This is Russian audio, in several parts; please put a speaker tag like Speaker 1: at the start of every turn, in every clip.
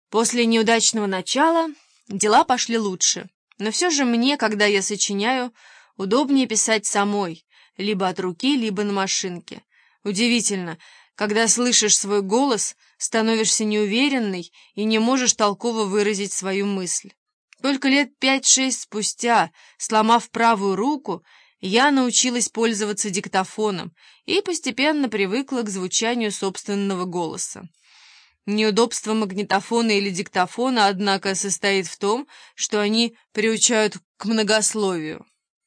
Speaker 1: После неудачного начала дела пошли лучше, но все же мне, когда я сочиняю, удобнее писать самой, либо от руки, либо на машинке. Удивительно, когда слышишь свой голос, становишься неуверенной и не можешь толково выразить свою мысль. Только лет 5-6 спустя, сломав правую руку, я научилась пользоваться диктофоном и постепенно привыкла к звучанию собственного голоса. Неудобство магнитофона или диктофона, однако, состоит в том, что они приучают к многословию.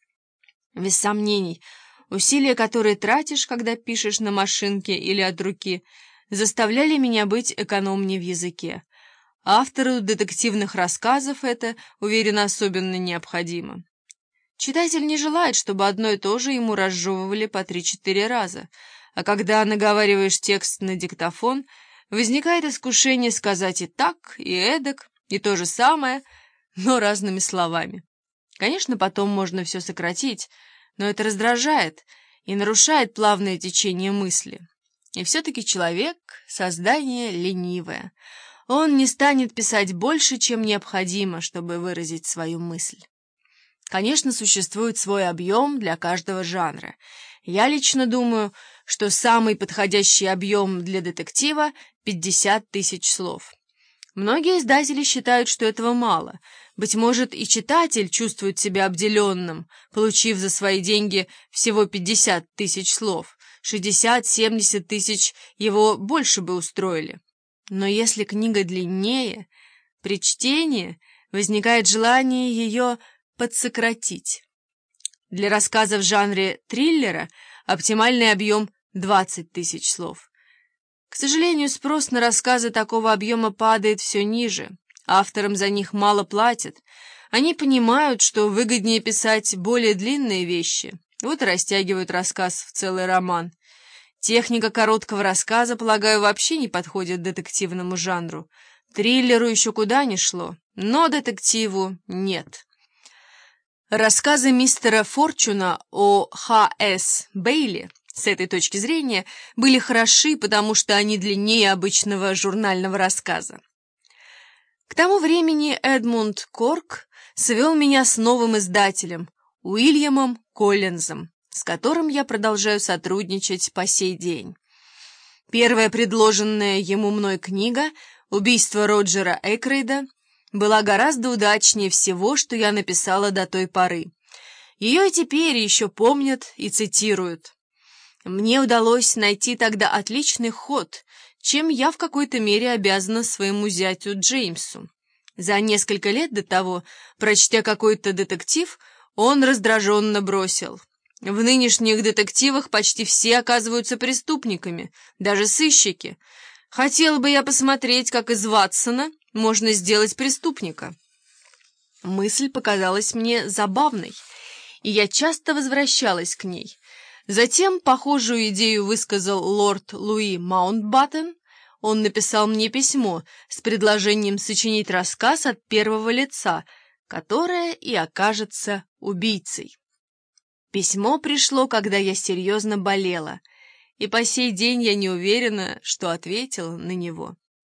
Speaker 1: Без сомнений, усилия, которые тратишь, когда пишешь на машинке или от руки, заставляли меня быть экономнее в языке. Автору детективных рассказов это, уверена, особенно необходимо. Читатель не желает, чтобы одно и то же ему разжевывали по 3-4 раза, а когда наговариваешь текст на диктофон, возникает искушение сказать и так, и эдак, и то же самое, но разными словами. Конечно, потом можно все сократить, но это раздражает и нарушает плавное течение мысли. И все-таки человек — создание ленивое. Он не станет писать больше, чем необходимо, чтобы выразить свою мысль. Конечно, существует свой объем для каждого жанра. Я лично думаю, что самый подходящий объем для детектива — 50 тысяч слов. Многие издатели считают, что этого мало. Быть может, и читатель чувствует себя обделенным, получив за свои деньги всего 50 тысяч слов. 60-70 тысяч его больше бы устроили. Но если книга длиннее, при чтении возникает желание ее подсократить. Для рассказа в жанре триллера оптимальный объем 20 тысяч слов. К сожалению, спрос на рассказы такого объема падает все ниже. Авторам за них мало платят. Они понимают, что выгоднее писать более длинные вещи. Вот и растягивают рассказ в целый роман. Техника короткого рассказа, полагаю, вообще не подходит детективному жанру. Триллеру еще куда ни шло, но детективу нет. Рассказы мистера Форчуна о Х.С. Бейли с этой точки зрения были хороши, потому что они длиннее обычного журнального рассказа. К тому времени Эдмунд Корк свел меня с новым издателем, Уильямом Коллинзом, с которым я продолжаю сотрудничать по сей день. Первая предложенная ему мной книга «Убийство Роджера Экройда» была гораздо удачнее всего, что я написала до той поры. Ее и теперь еще помнят и цитируют. Мне удалось найти тогда отличный ход, чем я в какой-то мере обязана своему зятю Джеймсу. За несколько лет до того, прочтя какой-то детектив, он раздраженно бросил: «В нынешних детективах почти все оказываются преступниками, даже сыщики. Хотела бы я посмотреть, как из Ватсона можно сделать преступника». Мысль показалась мне забавной, и я часто возвращалась к ней. Затем похожую идею высказал лорд Луи Маунтбаттен. Он написал мне письмо с предложением сочинить рассказ от первого лица, которое и окажется убийцей. Письмо пришло, когда я серьезно болела, и по сей день я не уверена, что ответила на него.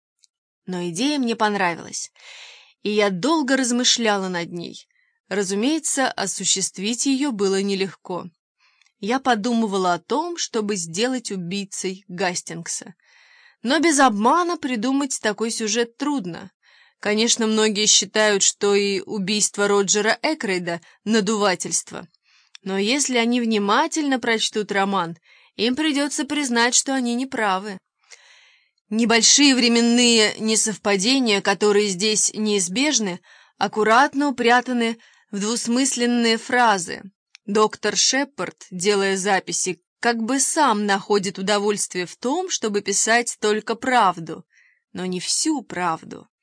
Speaker 1: Но идея мне понравилась, и я долго размышляла над ней. Разумеется, осуществить ее было нелегко. Я подумывала о том, чтобы сделать убийцей Гастингса. Но без обмана придумать такой сюжет трудно. Конечно, многие считают, что и убийство Роджера Экройда — надувательство. Но если они внимательно прочтут роман, им придется признать, что они неправы. Небольшие временные несовпадения, которые здесь неизбежны, аккуратно упрятаны в двусмысленные фразы. Доктор Шепард, делая записи, как бы сам находит удовольствие в том, чтобы писать только правду, но не всю правду.